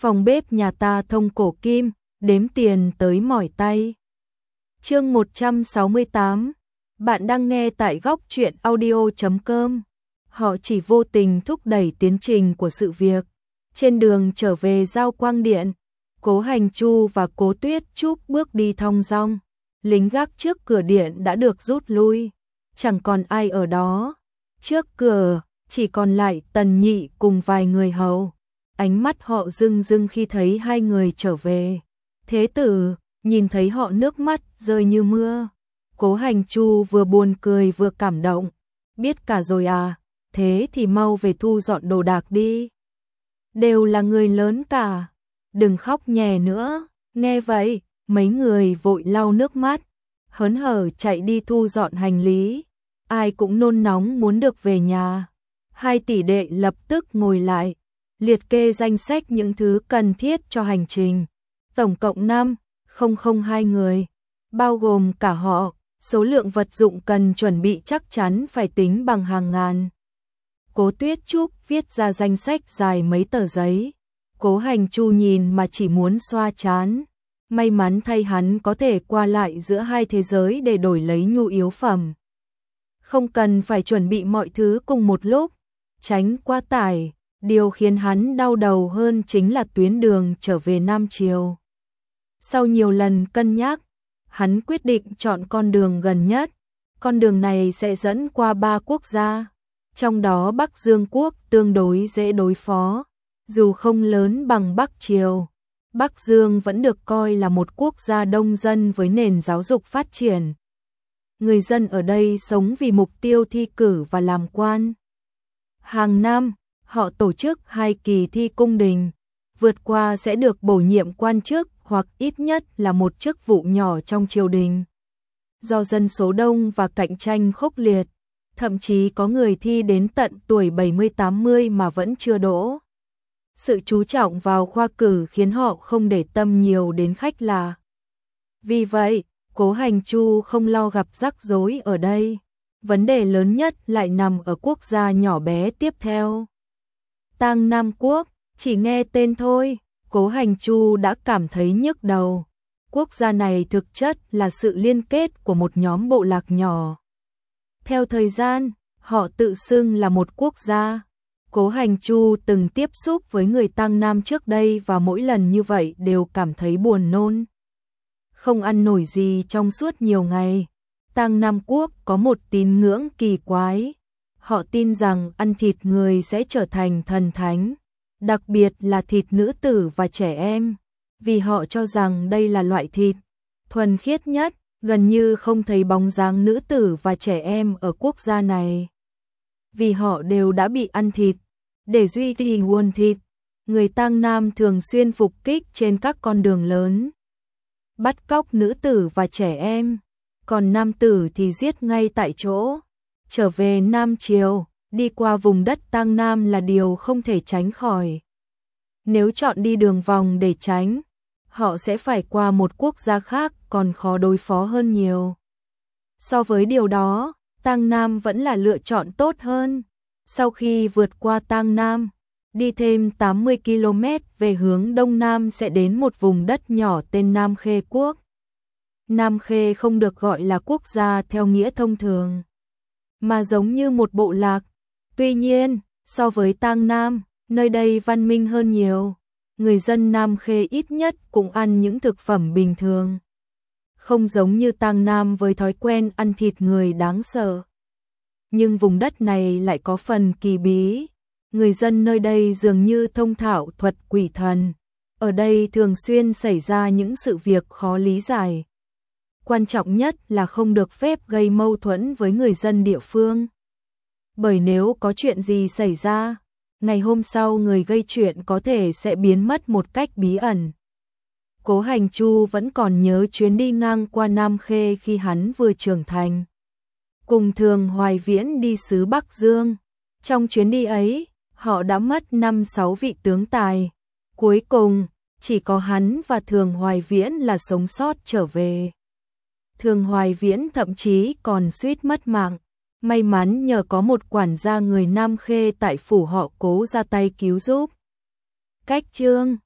Phòng bếp nhà ta thông cổ kim, đếm tiền tới mỏi tay. Chương 168. Bạn đang nghe tại góc truyện audio.com. Họ chỉ vô tình thúc đẩy tiến trình của sự việc. Trên đường trở về Giao Quang Điện, Cố Hành Chu và Cố Tuyết Trúc bước đi thong dong. Lính gác trước cửa điện đã được rút lui, chẳng còn ai ở đó. Trước cửa chỉ còn lại Tần Nhị cùng vài người hầu. Ánh mắt họ rưng rưng khi thấy hai người trở về. Thế tử nhìn thấy họ nước mắt rơi như mưa. Cố Hành Chu vừa buồn cười vừa cảm động. Biết cả rồi à, thế thì mau về thu dọn đồ đạc đi. Đều là người lớn cả, đừng khóc nhè nữa. Nghe vậy, mấy người vội lau nước mắt, hớn hở chạy đi thu dọn hành lý. Ai cũng nôn nóng muốn được về nhà. Hai tỷ đệ lập tức ngồi lại, liệt kê danh sách những thứ cần thiết cho hành trình. Tổng cộng 5,002 người, bao gồm cả họ, số lượng vật dụng cần chuẩn bị chắc chắn phải tính bằng hàng ngàn. Cố Tuyết Trúc viết ra danh sách dài mấy tờ giấy. Cố Hành Chu nhìn mà chỉ muốn xoa trán. May mắn thay hắn có thể qua lại giữa hai thế giới để đổi lấy nhu yếu phẩm. Không cần phải chuẩn bị mọi thứ cùng một lúc, tránh quá tải. Điều khiến hắn đau đầu hơn chính là tuyến đường trở về Nam Triều. Sau nhiều lần cân nhắc, hắn quyết định chọn con đường gần nhất. Con đường này sẽ dẫn qua 3 quốc gia, trong đó Bắc Dương Quốc tương đối dễ đối phó. Dù không lớn bằng Bắc Triều, Bắc Dương vẫn được coi là một quốc gia đông dân với nền giáo dục phát triển. Người dân ở đây sống vì mục tiêu thi cử và làm quan. Hàng năm, họ tổ chức 2 kỳ thi cung đình, vượt qua sẽ được bổ nhiệm quan chức hoặc ít nhất là một chức vụ nhỏ trong triều đình. Do dân số đông và cạnh tranh khốc liệt, thậm chí có người thi đến tận tuổi 70-80 mà vẫn chưa đỗ. Sự chú trọng vào khoa cử khiến họ không để tâm nhiều đến khách lạ. Vì vậy, Cố Hành Chu không lo gặp rắc rối ở đây. Vấn đề lớn nhất lại nằm ở quốc gia nhỏ bé tiếp theo. Tang Nam Quốc, chỉ nghe tên thôi, Cố Hành Chu đã cảm thấy nhức đầu. Quốc gia này thực chất là sự liên kết của một nhóm bộ lạc nhỏ. Theo thời gian, họ tự xưng là một quốc gia. Cố Hành Chu từng tiếp xúc với người Tang Nam trước đây và mỗi lần như vậy đều cảm thấy buồn nôn. Không ăn nổi gì trong suốt nhiều ngày. Tang Nam Quốc có một tín ngưỡng kỳ quái. Họ tin rằng ăn thịt người sẽ trở thành thần thánh, đặc biệt là thịt nữ tử và trẻ em, vì họ cho rằng đây là loại thịt thuần khiết nhất, gần như không thấy bóng dáng nữ tử và trẻ em ở quốc gia này. Vì họ đều đã bị ăn thịt, để duy trì nguồn thịt, người Tang Nam thường xuyên phục kích trên các con đường lớn, bắt cóc nữ tử và trẻ em, còn nam tử thì giết ngay tại chỗ. Trở về Nam Triều, đi qua vùng đất Tang Nam là điều không thể tránh khỏi. Nếu chọn đi đường vòng để tránh, họ sẽ phải qua một quốc gia khác còn khó đối phó hơn nhiều. So với điều đó, Tang Nam vẫn là lựa chọn tốt hơn. Sau khi vượt qua Tang Nam, đi thêm 80 km về hướng Đông Nam sẽ đến một vùng đất nhỏ tên Nam Khê Quốc. Nam Khê không được gọi là quốc gia theo nghĩa thông thường, mà giống như một bộ lạc. Tuy nhiên, so với Tang Nam, nơi đây văn minh hơn nhiều. Người dân Nam Khê ít nhất cũng ăn những thực phẩm bình thường. Không giống như Tang Nam với thói quen ăn thịt người đáng sợ. Nhưng vùng đất này lại có phần kỳ bí. Người dân nơi đây dường như thông thạo thuật quỷ thần. Ở đây thường xuyên xảy ra những sự việc khó lý giải. Quan trọng nhất là không được phép gây mâu thuẫn với người dân địa phương. Bởi nếu có chuyện gì xảy ra, ngày hôm sau người gây chuyện có thể sẽ biến mất một cách bí ẩn. Cố Hành Chu vẫn còn nhớ chuyến đi ngang qua Nam Khê khi hắn vừa trưởng thành. Cùng Thường Hoài Viễn đi xứ Bắc Dương. Trong chuyến đi ấy, họ đã mất 5-6 vị tướng tài. Cuối cùng, chỉ có hắn và Thường Hoài Viễn là sống sót trở về. Thường Hoài Viễn thậm chí còn suýt mất mạng. May mắn nhờ có một quản gia người Nam Khê tại phủ họ Cố ra tay cứu giúp. Cách chương